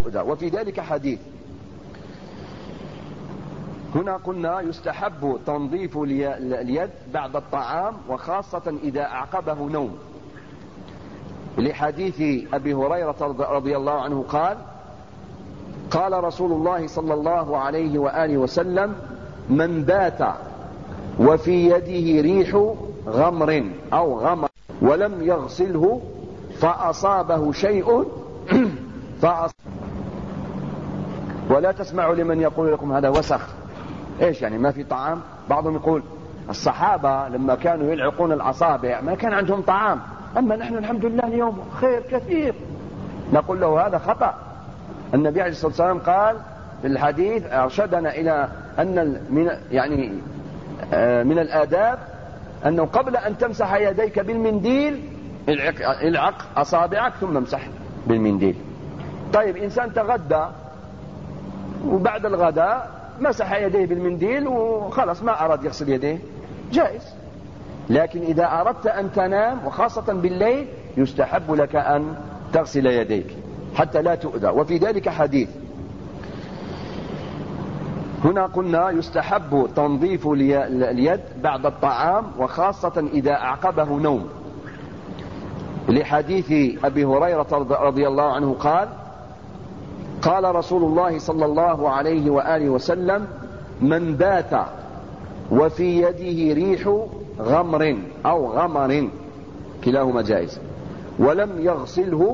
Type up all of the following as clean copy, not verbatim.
تؤذى. وفي ذلك حديث. هنا قلنا يستحب تنظيف اليد بعد الطعام وخاصة إذا أعقبه نوم، لحديث أبي هريرة رضي الله عنه قال: قال رسول الله صلى الله عليه وآله وسلم: من بات وفي يده ريح غمر أو غمر ولم يغسله فأصابه شيء ولا تسمعوا لمن يقول لكم هذا وسخ. ايش يعني ما في طعام؟ بعضهم يقول الصحابة لما كانوا يلعقون الأصابع ما كان عندهم طعام، أما نحن الحمد لله اليوم خير كثير. نقول له هذا خطأ. النبي عليه الصلاة والسلام قال في الحديث أرشدنا إلى أن من الآداب أنه قبل أن تمسح يديك بالمنديل العق أصابعك ثم امسح بالمنديل. طيب إنسان تغدى وبعد الغداء مسح يديه بالمنديل وخلص ما أراد يغسل يديه، جائز. لكن إذا أردت أن تنام وخاصة بالليل يستحب لك أن تغسل يديك حتى لا تؤذى. وفي ذلك حديث. هنا قلنا يستحب تنظيف اليد بعد الطعام وخاصة إذا أعقبه نوم، لحديث أبي هريرة رضي الله عنه قال: قال رسول الله صلى الله عليه وآله وسلم: من بات وفي يده ريح غمر أو غمر كلاهما جائز ولم يغسله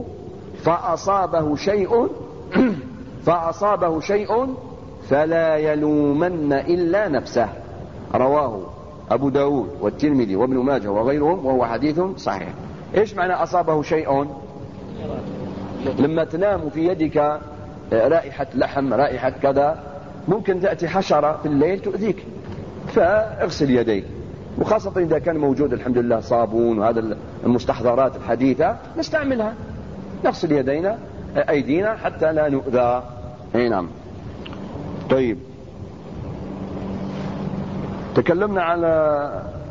فأصابه شيء فلا يلومن إلا نفسه. رواه أبو داود والترمذي وابن ماجه وغيرهم وهو حديث صحيح. إيش معنى أصابه شيء؟ لما تنام في يدك رائحة لحم، رائحة كذا، ممكن تأتي حشرة في الليل تؤذيك، فاغسل يديك، وخاصة إذا كان موجود الحمد لله صابون وهذا المستحضرات الحديثة نستعملها، نغسل أيدينا حتى لا نؤذى. نعم. طيب، تكلمنا على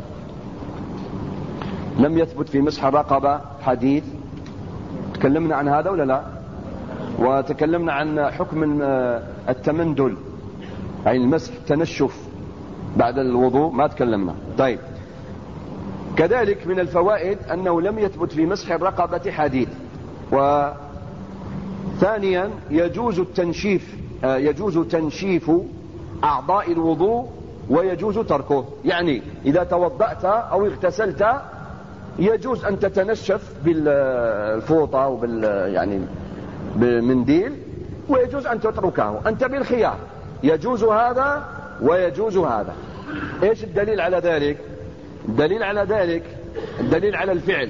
لم يثبت في مسح الرقبة حديث، تكلمنا عن هذا ولا لا؟ وتكلمنا عن حكم التمندل أي المسح التنشف بعد الوضوء، ما تكلمنا. طيب، كذلك من الفوائد أنه لم يثبت في مسح الرقبة حديث. وثانيا يجوز تنشيف أعضاء الوضوء ويجوز تركه. يعني إذا توضأت أو اغتسلت يجوز أن تتنشف بالفوطة أو بالمنديل، ويجوز أن تتركه، أنت بالخيار، يجوز هذا ويجوز هذا. إيش الدليل على ذلك؟ الدليل على الفعل.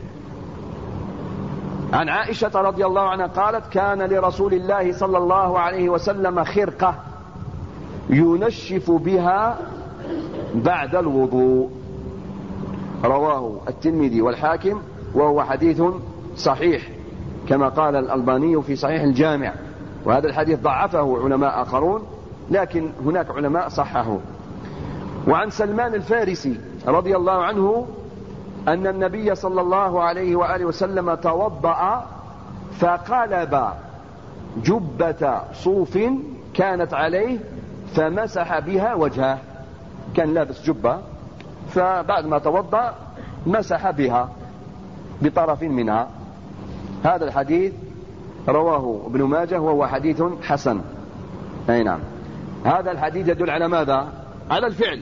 عن عائشة رضي الله عنها قالت: كان لرسول الله صلى الله عليه وسلم خرقة ينشف بها بعد الوضوء. رواه الترمذي والحاكم وهو حديث صحيح كما قال الألباني في صحيح الجامع. وهذا الحديث ضعفه علماء آخرون، لكن هناك علماء صححوه. وعن سلمان الفارسي رضي الله عنه أن النبي صلى الله عليه وآله وسلم توضأ فقلب جبة صوف كانت عليه فمسح بها وجهه. كان لابس جبة، فبعد ما توضأ مسح بها بطرف منها. هذا الحديث رواه ابن ماجه وهو حديث حسن. أي نعم. هذا الحديث يدل على ماذا؟ على الفعل.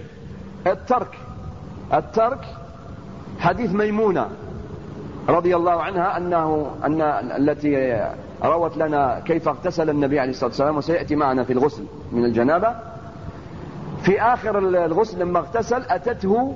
الترك حديث ميمونة رضي الله عنها أن التي روت لنا كيف اغتسل النبي عليه الصلاة والسلام، وسيأتي معنا في الغسل من الجنابة. في آخر الغسل لما اغتسل أتته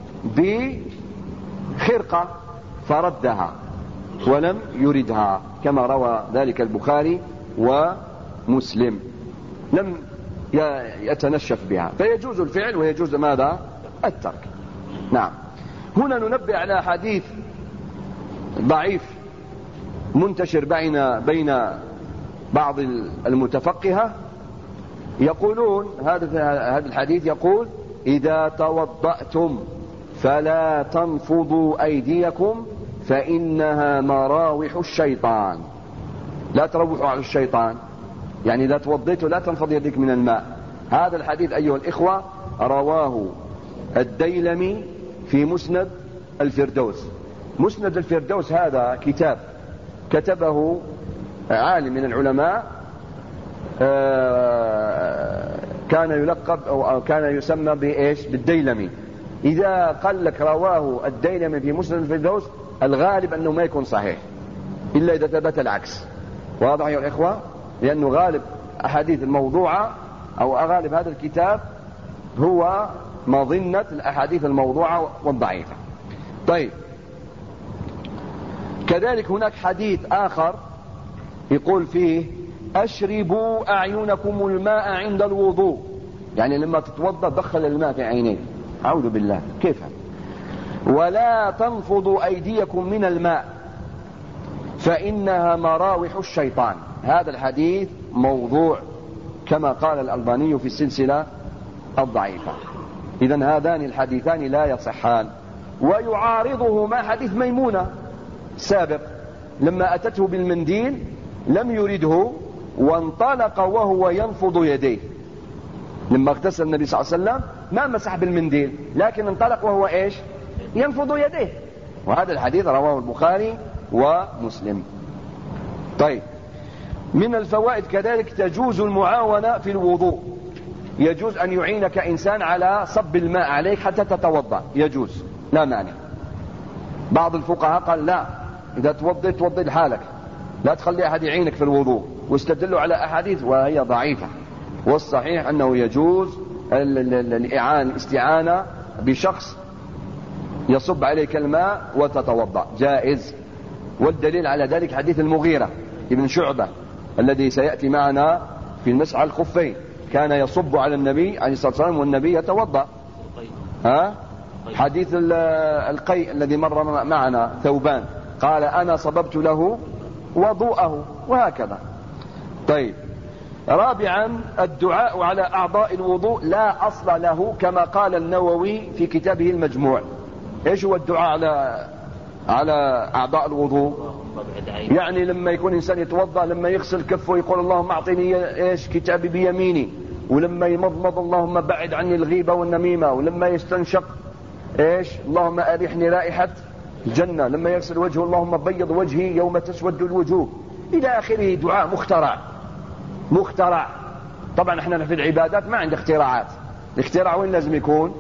بخرقة فردها ولم يردها، كما روى ذلك البخاري ومسلم. لم يتنشف بها، فيجوز الفعل ويجوز ماذا؟ الترك. نعم. هنا ننبه على حديث ضعيف منتشر بين بعض المتفقهة، يقولون هذا الحديث يقول: إذا توضأتم فلا تنفضوا أيديكم فإنها مراوح الشيطان. لا تروحوا على الشيطان، يعني إذا توضيت لا تنفض يديك من الماء. هذا الحديث أيها الإخوة رواه الديلمي في مسند الفردوس. مسند الفردوس هذا كتاب كتبه عالم من العلماء كان يلقب أو كان يسمى بإيش؟ بالديلمي. إذا قال لك رواه الديلمي في مسند الفردوس الغالب أنه ما يكون صحيح إلا إذا ثبت العكس. واضح يا الإخوة؟ لأنه غالب أحاديث الموضوعة أو غالب هذا الكتاب هو مظنة الأحاديث الموضوعة والضعيفة. طيب، كذلك هناك حديث آخر يقول فيه أشربوا أعينكم الماء عند الوضوء، يعني لما تتوضأ دخل الماء في عينيك. أعوذ بالله، كيف؟ ولا تنفضوا أيديكم من الماء فإنها مراوح الشيطان. هذا الحديث موضوع كما قال الألباني في السلسلة الضعيفة. إذن هذان الحديثان لا يصحان. ويعارضه ما حديث ميمونة سابق لما أتته بالمنديل لم يرده وانطلق وهو ينفض يديه. لما اغتسل النبي صلى الله عليه وسلم ما مسح بالمنديل لكن انطلق وهو ايش؟ ينفض يديه. وهذا الحديث رواه البخاري ومسلم. طيب، من الفوائد كذلك تجوز المعاونة في الوضوء. يجوز أن يعينك إنسان على صب الماء عليك حتى تتوضأ، يجوز لا مانع. بعض الفقهاء قال لا، إذا توضي لحالك لا تخلي أحد يعينك في الوضوء، واستدلوا على أحاديث وهي ضعيفة. والصحيح أنه يجوز الاستعانة بشخص يصب عليك الماء وتتوضأ، جائز. والدليل على ذلك حديث المغيرة ابن شعبة الذي سيأتي معنا في المسح على الخفين، كان يصب على النبي عليه الصلاة والسلام والنبي يتوضأ. حديث القيء الذي مر معنا ثوبان قال أنا صببت له وضوءه، وهكذا. طيب، رابعا الدعاء على أعضاء الوضوء لا أصل له كما قال النووي في كتابه المجموع. إيش هو الدعاء على أعضاء الوضوء؟ يعني لما يكون إنسان يتوضأ لما يغسل كفه يقول اللهم أعطيني إيش كتابي بيميني، ولما يمضمض اللهم بعد عني الغيبة والنميمة، ولما يستنشق إيش اللهم أريحني رائحة الجنة، لما يغسل وجهه اللهم بيض وجهي يوم تسود الوجوه، إلى آخره. دعاء مخترع. طبعا احنا في العبادات ما عند اختراعات. الاختراع وين لازم يكون؟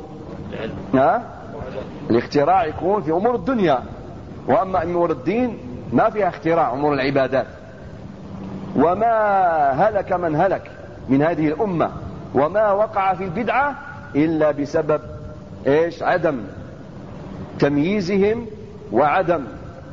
الاختراع يكون في أمور الدنيا، وأما أمور الدين ما فيها اختراع. أمور العبادات، وما هلك من هلك من هذه الأمة وما وقع في البدعة إلا بسبب إيش؟ عدم تمييزهم وعدم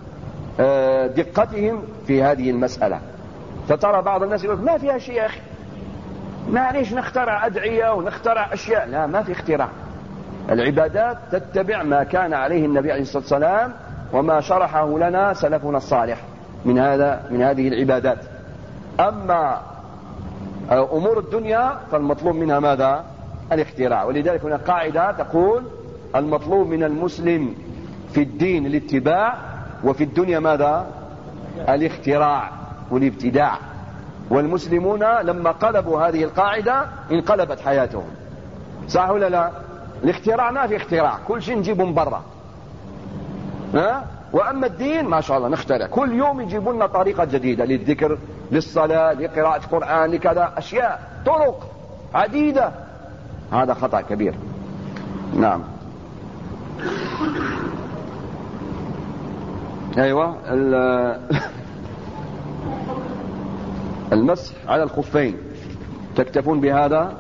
دقتهم في هذه المسألة. فترى بعض الناس يقول ما فيها شيء يا أخي، معليش نخترع أدعية ونخترع أشياء. لا، ما في اختراع. العبادات تتبع ما كان عليه النبي عليه الصلاة والسلام وما شرحه لنا سلفنا الصالح من هذه العبادات. أما أمور الدنيا فالمطلوب منها ماذا؟ الاختراع. ولذلك هنا قاعدة تقول المطلوب من المسلم في الدين الاتباع وفي الدنيا ماذا؟ الاختراع والابتداع. والمسلمون لما قلبوا هذه القاعدة انقلبت حياتهم. صح ولا لا؟ الاختراع ما في اختراع، كل شيء نجيبه من برا. وأما الدين ما شاء الله نخترع، كل يوم يجيبوا لنا طريقة جديدة للذكر، للصلاة، لقراءة قرآن، لكذا أشياء، طرق عديدة. هذا خطأ كبير. نعم. أيوة، المسح على الخفين تكتفون بهذا؟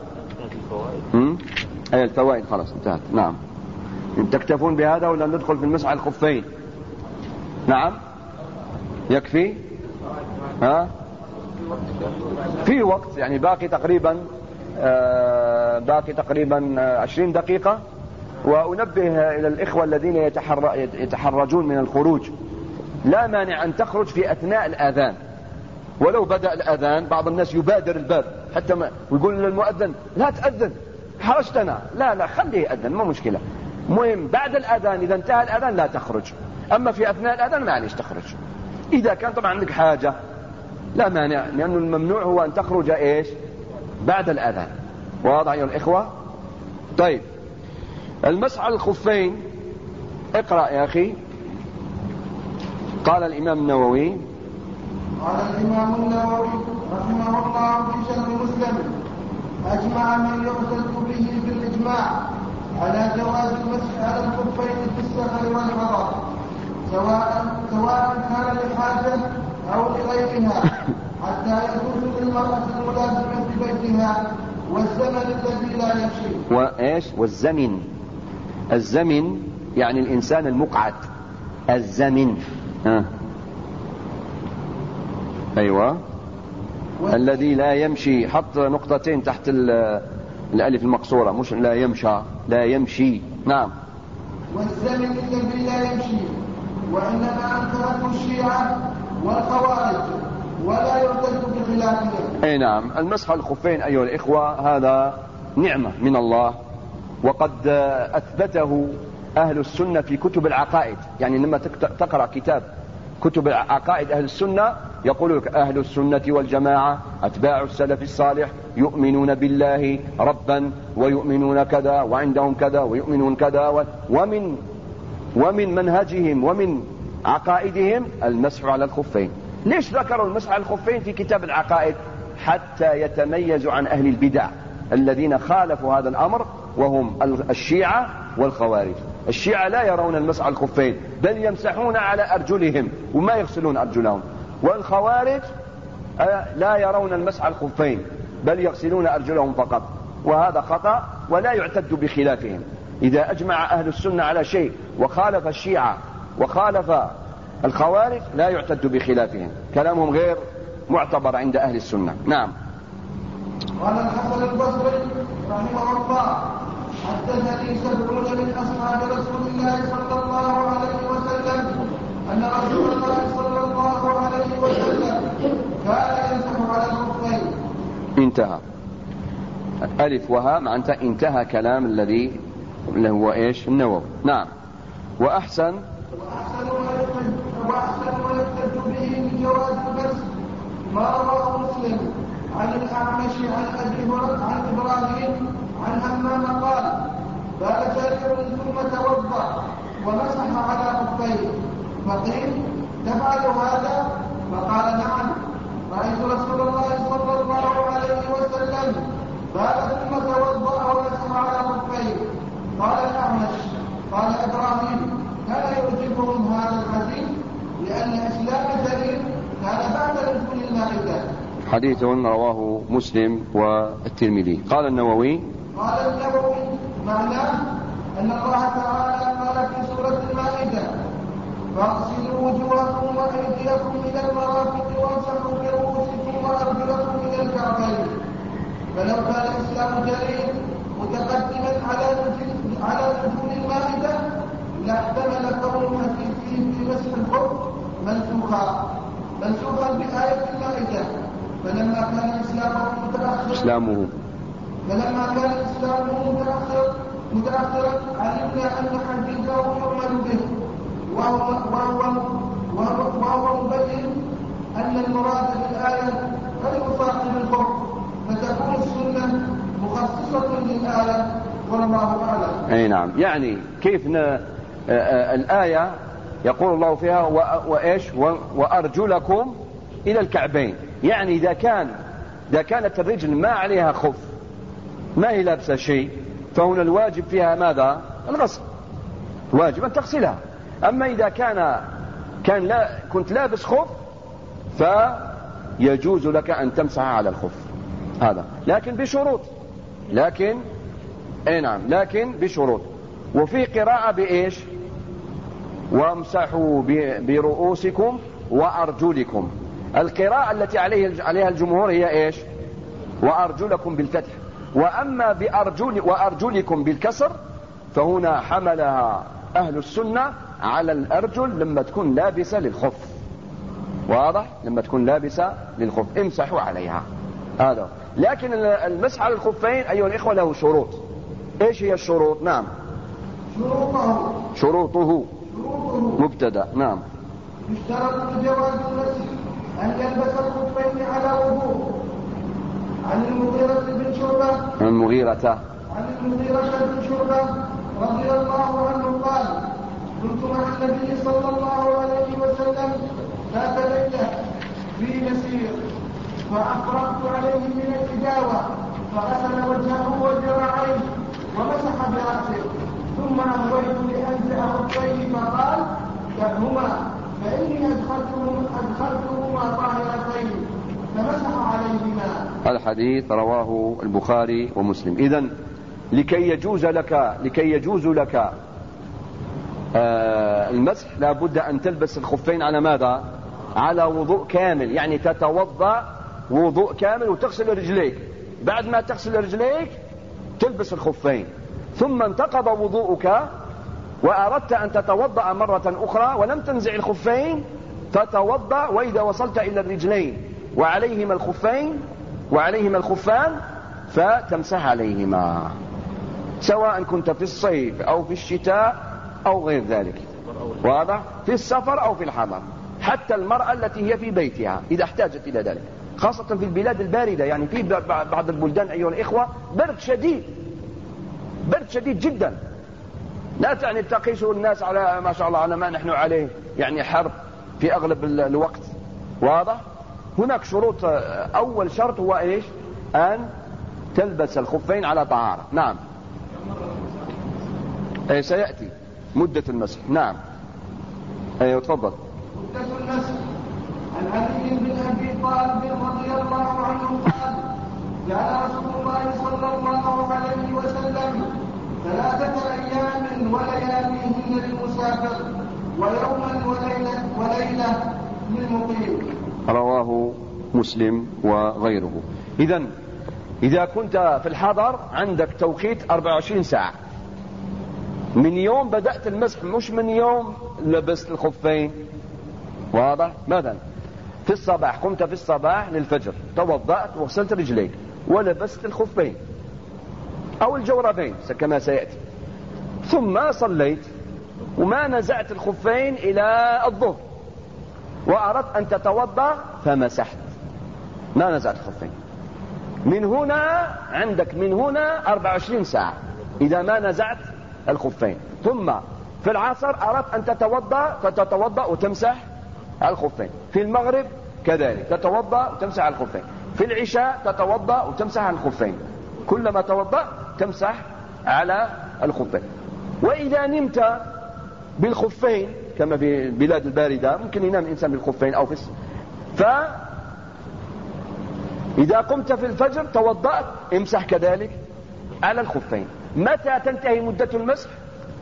أي الفوائد خلاص انتهت. نعم، تكتفون بهذا ولا ندخل في المسح على الخفين؟ نعم، يكفي. في وقت يعني باقي تقريبا 20 دقيقة. وأنبه إلى الإخوة الذين يتحرجون من الخروج، لا مانع أن تخرج في أثناء الأذان. ولو بدأ الأذان بعض الناس يبادر الباب حتى ويقول للمؤذن لا تأذن حرجتنا. لا، خليه يأذن، ما مشكلة. مهم بعد الأذان إذا انتهى الأذان لا تخرج. أما في أثناء الأذان معليش تخرج. إذا كان طبعا عندك حاجة لا مانع، لأنه الممنوع هو أن تخرج إيش بعد الأذان. واضح أيها الإخوة؟ طيب المسح على الخفين، اقرأ يا أخي. قال الإمام النووي رحمه الله في شرح مسلم: أجمع من يعتد به بالإجماع على جواز المسح على الخفين في السفر والحضر، سواء كان لحاجة أو لغيرها، حتى يجوز للمرأة الملازمة في بيتها والزمن الذي لا يمشي. وإيش؟ والزمن، الزمن يعني الإنسان المقعد، الزمن. أيوة، الذي لا يمشي. حط نقطتين تحت الألف المقصورة، مش لا يمشى، لا يمشي. نعم. والزمن الذي لا يمشي، وإنما أنكرته الشيعة والخوارج ولا يعتد بخلافهم. أي نعم. المسح على الخفين أيها الإخوة هذا نعمة من الله، وقد أثبته أهل السنة في كتب العقائد. يعني لما تقرأ كتب عقائد أهل السنة يقول لك أهل السنة والجماعة أتباع السلف الصالح يؤمنون بالله ربا ويؤمنون كذا وعندهم كذا ويؤمنون كذا، ومن منهجهم ومن عقائدهم المسح على الخفين. ليش ذكروا المسح على الخفين في كتاب العقائد؟ حتى يتميزوا عن أهل البدع الذين خالفوا هذا الأمر، وهم الشيعة والخوارج. الشيعة لا يرون المسح على الخفين، بل يمسحون على أرجلهم وما يغسلون أرجلهم. والخوارج لا يرون المسح على الخفين، بل يغسلون أرجلهم فقط، وهذا خطأ ولا يعتد بخلافهم. إذا أجمع أهل السنة على شيء وخالف الشيعة وخالف الخوارج لا يعتد بخلافهم، كلامهم غير معتبر عند أهل السنة. نعم. قال الحسن البصري رحمه الله: حدثني 70 من أصحاب رسول الله صلى الله عليه وسلم أن رسول الله صلى الله عليه وسلم كان يمسح على الخفين. انتهى. ألف وهاء معناتها انتهى كلام الذي هو إيش؟ النووي. نعم. وأحسن ويحتج به من جواز المسح ما رواه مسلم عن الأعمش عن إبراهيم عن همام قال: بال جابر ثم توضأ ومسح على خفيه، فقيل: تفعل هذا؟ فقال: نعم، رأيت رسول الله صلى الله عليه وسلم بال ثم توضأ ومسح على خفيه. قال الأعمش: قال إبراهيم: كان يعجبهم هذا الحديث لأن إسلام جرير كان بعد نزول المائدة. حديث رواه مسلم والترمذي. قال النووي: معناه أن الله تعالى قال في سورة المائدة: فاغسلوا وجوهكم وأيديكم إلى المرافق وامسحوا برؤوسكم وأرجلكم إلى الكعبين. فلو كان الإسلام جرير متقدما على نزول المائدة لاحتمل كون حديثهم في مسح الخف منسوخا بآية المائدة. فلما كان إسلامه متأخرا علمنا أن حديثه يعمل به، وهو مبين أن المراد بالآية غير صاحب الخف، فتكون السنة مخصصة للآية والله أعلم. أي نعم. يعني كيف الآية يقول الله فيها وإيش؟ وأرجلكم إلى الكعبين. يعني إذا كانت الرجل ما عليها خف، ما هي لابسة شيء، فهنا الواجب فيها ماذا؟ الغسل، واجب أن تغسلها. أما إذا كنت لابس خف فيجوز لك أن تمسح على الخف هذا، لكن بشروط. لكن بشروط. وفي قراءة بإيش؟ وامسحوا برؤوسكم وأرجلكم. القراءة التي عليها الجمهور هي إيش؟ وأرجلكم بالفتح. وأما وأرجلكم بالكسر فهنا حملها أهل السنة على الأرجل لما تكون لابسة للخف. واضح؟ لما تكون لابسة للخف امسحوا عليها هذا. لكن المسح على الخفين أيها الإخوة له شروط. إيش هي الشروط؟ نعم. شروطه مبتدأ. نعم. يشترط لجواز المسح أن يلبس الخفين على وضوء. عن المغيرة بن شعبة رضي الله عنه قال: كنت مع النبي صلى الله عليه وسلم ذات ليلة في مسير، فأفرغت عليه من الإجابة فغسل وجهه وذراعيه ومسح برأسه، ثم أهويت لأنزع خفيه فقال: دعهما فإني أدخلتهما طاهرتين، فمسح عليهما. الحديث رواه البخاري ومسلم. إذن لكي يجوز لك المسح لا بد أن تلبس الخفين على ماذا؟ على وضوء كامل، يعني تتوضأ وضوء كامل وتغسل رجليك. بعد ما تغسل رجليك تلبس الخفين، ثم انتقض وضوءك وأردت أن تتوضأ مرة أخرى ولم تنزع الخفين فتوضأ، وإذا وصلت إلى الرجلين وعليهما الخفان فتمسح عليهما، سواء كنت في الصيف أو في الشتاء أو غير ذلك، واضح؟ في السفر أو في الحضر، حتى المرأة التي هي في بيتها إذا احتاجت إلى ذلك، خاصة في البلاد الباردة. يعني في بعض البلدان أيها الإخوة برد شديد جدا، لا تعني تقيسوا الناس على ما شاء الله على ما نحن عليه، يعني حر في أغلب الوقت، واضح؟ هناك شروط. أول شرط هو إيش؟ أن تلبس الخفين على طهارة. نعم، سيأتي مدة المسح. نعم، أيوة تفضل. مدة المسح. عن علي بن أبي طالب رضي الله عنه قال: جعل رسول الله صلى الله عليه وسلم 3 أيام ولياليهن للمسافر، ويوما وليلة للمقيم. رواه مسلم وغيره. إذا كنت في الحضر عندك توقيت 24 ساعة من يوم بدأت المسح، مش من يوم لبست الخفين، واضح؟ مثلا في الصباح، قمت في الصباح للفجر، توضأت وغسلت رجليك ولبست الخفين أو الجوربين كما سيأتي، ثم صليت وما نزعت الخفين إلى الظهر وأردت أن تتوضأ فمسحت، ما نزعت الخفين، من هنا 24 ساعة إذا ما نزعت الخفين. ثم في العصر أردت أن تتوضأ وتمسح الخفين. في المغرب كذلك تتوضأ وتمسح الخفين. في العشاء تتوضأ وتمسح الخفين، كلما توضأ تمسح على الخفين. وإذا نمت بالخفين كما في البلاد الباردة ممكن ينام الإنسان بالخفين أو إذا قمت في الفجر توضأت امسح كذلك على الخفين. متى تنتهي مدة المسح؟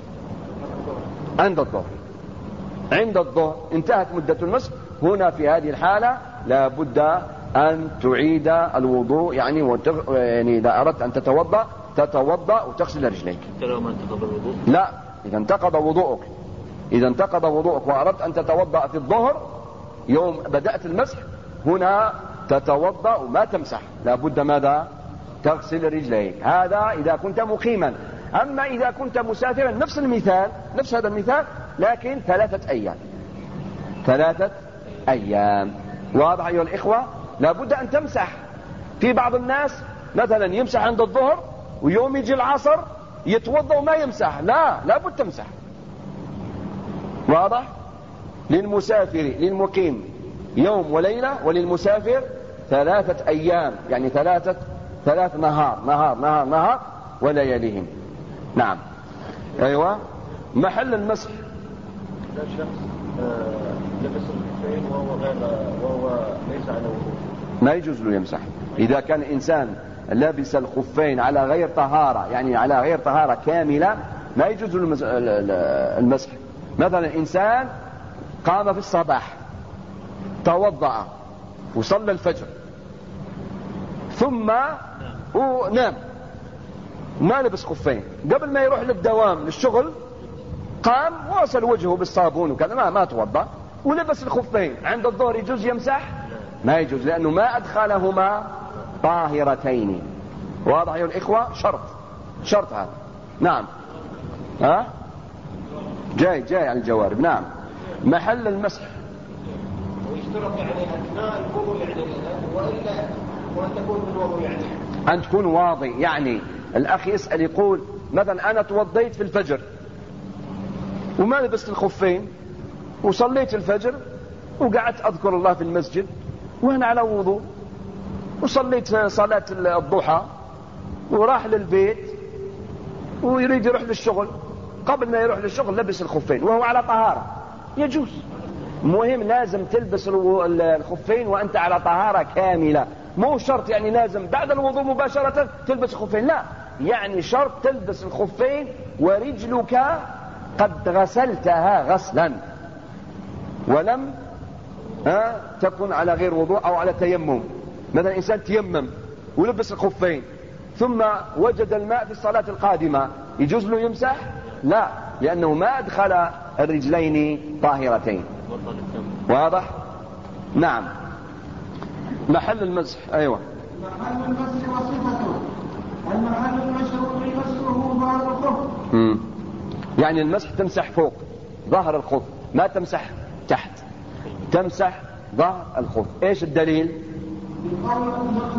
عند الظهر انتهت مدة المسح. هنا في هذه الحالة لا بد أن تعيد الوضوء، يعني إذا أردت أن تتوضأ وتغسل رجليك. لا، إذا انتقض وضوءك وأردت أن تتوضأ في الظهر يوم بدأت المسح، هنا تتوضأ وما تمسح، لا بد ماذا؟ تغسل رجليك. هذا إذا كنت مقيما. أما إذا كنت مسافرا نفس هذا المثال، لكن 3 أيام. واضح أيها الإخوة؟ لا بد أن تمسح. في بعض الناس مثلا يمسح عند الظهر ويوم يجي العصر يتوضأ وما يمسح، لا بد تمسح. واضح؟ للمقيم يوم وليلة، وللمسافر 3 أيام، يعني 3 نهار ولياليهم. نعم. أيوة. محل المسح إذا شخص لبس الخفين وهو ليس على وضوء ما يجوز له يمسح. إذا كان إنسان لبس الخفين على غير طهارة، يعني على غير طهارة كاملة، ما يجوز له المسح. مثلا إنسان قام في الصباح توضأ وصلى الفجر ثم نام ما لبس خفين، قبل ما يروح للدوام للشغل قام وغسل وجهه بالصابون وكذا، ما توضأ ولبس الخفين، عند الظهر يجوز يمسح؟ ما يجوز، لأنه ما أدخلهما طاهرتين. واضح يا الإخوة؟ شرط هذا. نعم. جاي على الجوارب. نعم. محل المسح يشترط يعني أثناء الوضوء يعني وإلا وأن تكون بالوضوء يعني أن تكون واضح. يعني الأخ يسأل يقول مثلا أنا توضيت في الفجر وما لبست الخفين وصليت الفجر وقعدت أذكر الله في المسجد وأنا على وضوء وصليت صلاة الضحى وراح للبيت ويريد يروح للشغل، قبل ما يروح للشغل لبس الخفين وهو على طهارة، يجوز. مهم لازم تلبس الخفين وأنت على طهارة كاملة، مو شرط يعني لازم بعد الوضوء مباشرة تلبس الخفين، لا، يعني شرط تلبس الخفين ورجلك قد غسلتها غسلا ولم تكن على غير وضوء أو على تيمم. مثلا إنسان تيمم ولبس الخفين ثم وجد الماء في الصلاة القادمة، يجوز له يمسح؟ لا، لأنه ما أدخل الرجلين طاهرتين. واضح؟ نعم. محل المسح. أيوة. محل المسح وصفته. المحل المشروع مسحه ظهر الخف. يعني المسح تمسح فوق ظهر الخف، ما تمسح تحت، تمسح ظهر الخف. ايش الدليل؟ لقول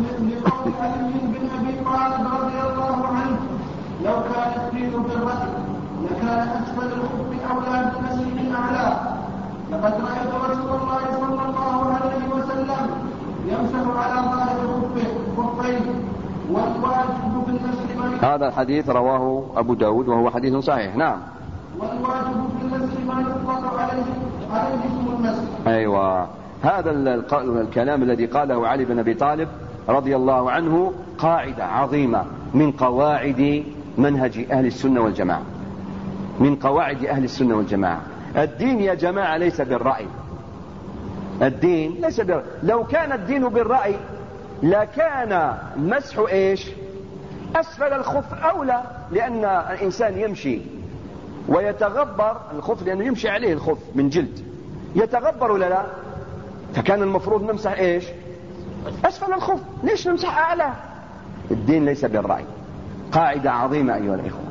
علي بن ابي طالب رضي الله عنه لو كان الدين بالرأي لكان اسفل الخف اولى بالمسح من اعلاه، لقد رايت رسول الله صلى الله عليه وسلم يمسح على ظاهر الخفين والواجب بالمسح. هذا الحديث رواه ابو داود وهو حديث صحيح. نعم. والواجب بالمسح ما يطلق عليه اسم المسح. ايوه، هذا الكلام الذي قاله علي بن ابي طالب رضي الله عنه قاعدة عظيمة من قواعد منهج اهل السنة والجماعة، من قواعد اهل السنة والجماعة. الدين يا جماعة ليس بالرأي، الدين ليس بالرأي. لو كان الدين بالرأي لكان المسح ايش؟ اسفل الخف اولى، لان الانسان يمشي ويتغبر الخف، لانه يمشي عليه الخف من جلد يتغبر ولا لا؟ فكان المفروض نمسح ايش؟ اسفل الخف، ليش نمسح اعلى؟ الدين ليس بالرأي. قاعدة عظيمة ايها الاخوة،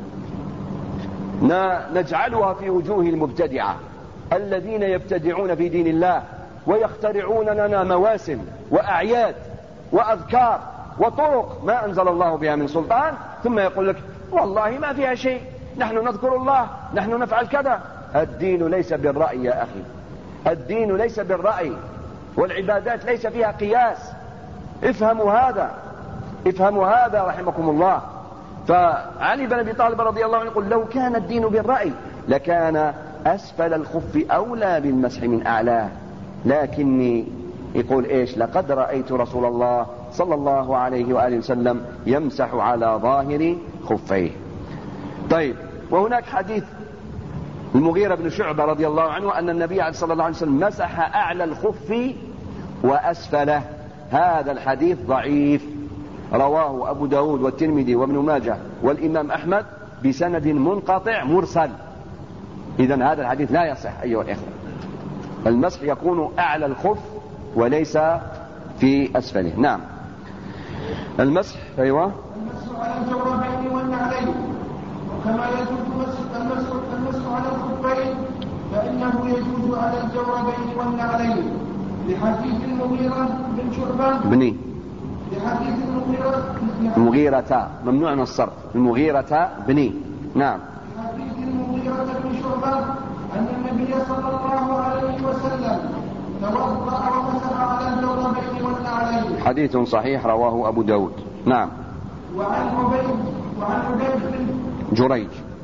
نجعلها في وجوه المبتدعة الذين يبتدعون في دين الله ويخترعون لنا مواسم واعياد واذكار وطرق ما انزل الله بها من سلطان، ثم يقول لك والله ما فيها شيء، نحن نذكر الله، نحن نفعل كذا. الدين ليس بالرأي يا اخي، الدين ليس بالرأي، والعبادات ليس فيها قياس. افهموا هذا، افهموا هذا رحمكم الله. فعلي بن ابي طالب رضي الله عنه يقول لو كان الدين بالرأي لكان اسفل الخف اولى بالمسح من اعلاه، لكني يقول ايش؟ لقد رأيت رسول الله صلى الله عليه وآله وسلم يمسح على ظاهر خفيه. طيب، وهناك حديث المغيرة بن شعبة رضي الله عنه أن النبي صلى الله عليه وسلم مسح أعلى الخف وأسفله. هذا الحديث ضعيف، رواه أبو داود والترمذي وابن ماجه والإمام أحمد بسند منقطع مرسل. إذن هذا الحديث لا يصح أيها الإخوة. المسح يكون أعلى الخف وليس في أسفله. نعم. المسح. أيوة. المسح على الجوربين والنعلين، وكما يجوز المسح على الخفين فإنه يجوز على الجوربين والنعلين لحديث المغيرة بن شعبة لحديث المغيرة ممنوع من الصرف، المغيرة بني. نعم. لحديث المغيرة بن شعبة أن النبي صلى الله عليه وسلم توضأ ومسح على الجوربين والنعلين. حديث صحيح رواه أبو داود. نعم. وعن عبيد بن جريج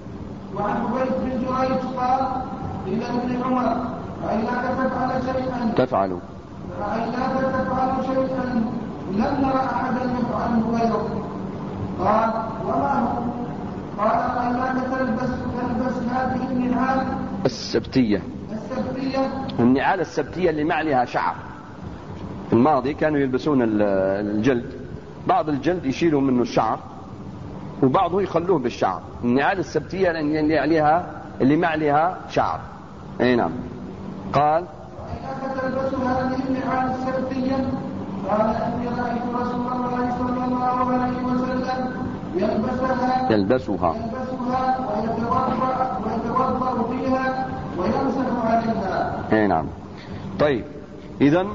قال إلى ابن عمر رأيناك تفعل شيئا لم نرى أحدا يفعله غيرك. قال وما هو؟ قال رأيناك تلبس هذه النعال السبتية. النعال السبتية اللي ما عليها شعر. في الماضي كانوا يلبسون الجلد، بعض الجلد يشيلوا منه الشعر وبعضه يخلوه بالشعر. النعال السبتية اللي ما عليها شعر. اي نعم. قال رأيناك تلبس هذه النعال السبتية. قال إني رأيت رسول الله صلى الله عليه وسلم يلبسها ويتوضأ فيها ويمسح عليها. اي نعم. طيب، إذن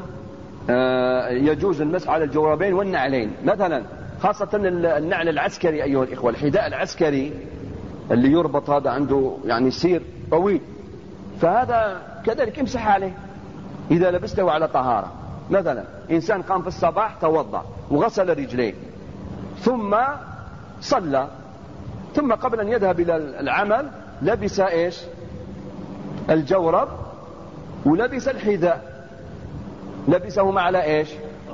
يجوز المسح على الجوربين والنعلين. مثلا خاصة النعل العسكري أيها الإخوة، الحذاء العسكري اللي يربط هذا عنده يعني سير طويل، فهذا كذلك امسح عليه إذا لبسته على طهارة. مثلا إنسان قام في الصباح توضأ وغسل رجليه ثم صلى، ثم قبل أن يذهب إلى العمل لبس إيش؟ الجورب ولبس الحذاء، لبسهما على إيش؟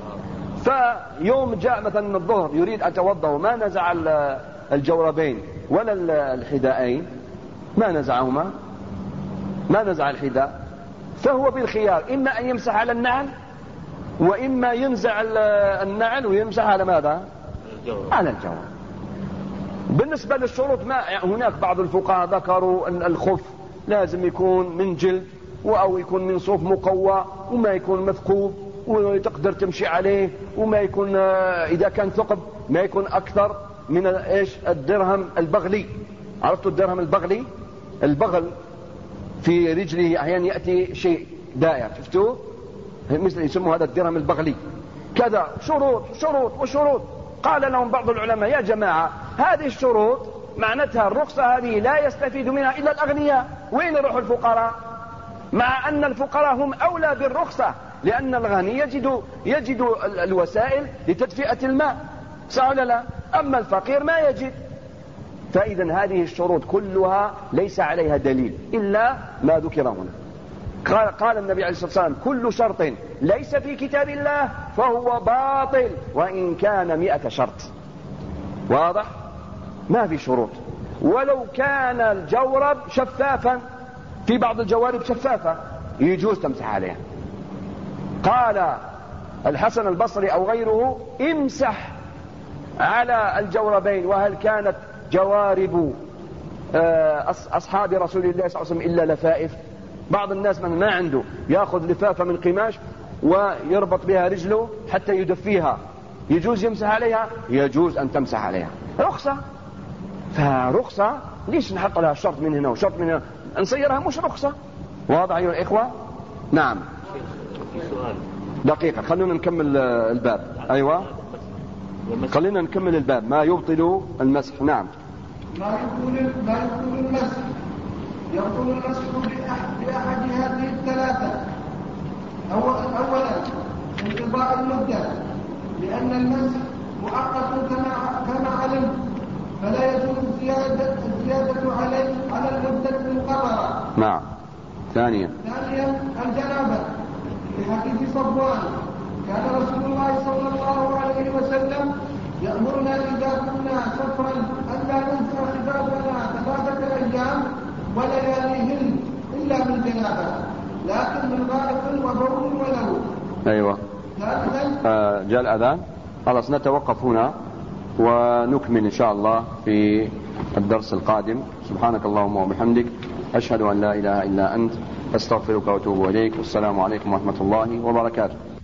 فيوم جاء مثلا الظهر يريد أن يتوضأ وما نزع الجوربين ولا الحذاءين، ما نزعهما، ما نزع الحذاء، فهو بالخيار إما أن يمسح على النعل وإما ينزع النعل ويمسح على ماذا؟ على الجورب. بالنسبة للشروط ما هناك بعض الفقهاء ذكروا أن الخف لازم يكون من جلد أو يكون من صوف مقوى وما يكون مثقوب وتقدر تمشي عليه، وما يكون إذا كان ثقب ما يكون أكثر من إيش؟ الدرهم البغلي. عرفتوا الدرهم البغلي؟ البغل في رجله أحيانا يأتي شيء دائر، شفتوه؟ مثل يسموا هذا الدرهم البغلي. كذا شروط شروط وشروط. قال لهم بعض العلماء يا جماعة هذه الشروط معناتها الرخصة هذه لا يستفيد منها إلا الأغنياء، وين يروح الفقراء؟ مع أن الفقراء هم أولى بالرخصة، لأن الغني يجد الوسائل لتدفئة الماء، صح ولا لا؟ أما الفقير ما يجد. فإذا هذه الشروط كلها ليس عليها دليل إلا ما ذكر هنا. قال النبي عليه الصلاة والسلام كل شرط ليس في كتاب الله فهو باطل وإن كان 100 شرط. واضح؟ ما في شروط. ولو كان الجورب شفافا، في بعض الجوارب شفافة يجوز تمسح عليها. قال الحسن البصري أو غيره امسح على الجوربين. وهل كانت جوارب أصحاب رسول الله صلى الله عليه وسلم إلا لفائف؟ بعض الناس من ما عنده يأخذ لفافة من قماش ويربط بها رجله حتى يدفيها، يجوز يمسح عليها؟ يجوز أن تمسح عليها، رخصة. فرخصة ليش نحط لها شرط من هنا وشرط من هنا؟ نصيرها مش رخصة. واضح أيها الإخوة؟ نعم. دقيقة خلونا نكمل الباب. أيوة خلينا نكمل الباب. ما يبطل المسح. نعم. ما يبطل المسح. يبطل المسح بأحد هذه الثلاثة. أولا انقضاء المدة، لأن المسح مؤقت كما علمت، فلا يجوز الزيادة عليه على المدة المقررة. نعم. ثانيا الجنابة، في حديث صفوان كان رسول الله صلى الله عليه وسلم يأمرنا إذا كنا سفرا أن لا ننسى خفافنا 3 أيام ولياليهن إلا من جنابة، لكن من غائط وبول ولو. أيوة. جاء الأذان. خلاص نتوقف هنا ونكمل إن شاء الله في الدرس القادم. سبحانك اللهم وبحمدك، أشهد أن لا إله إلا أنت، أستغفرك وأتوب إليك. والسلام عليكم ورحمة الله وبركاته.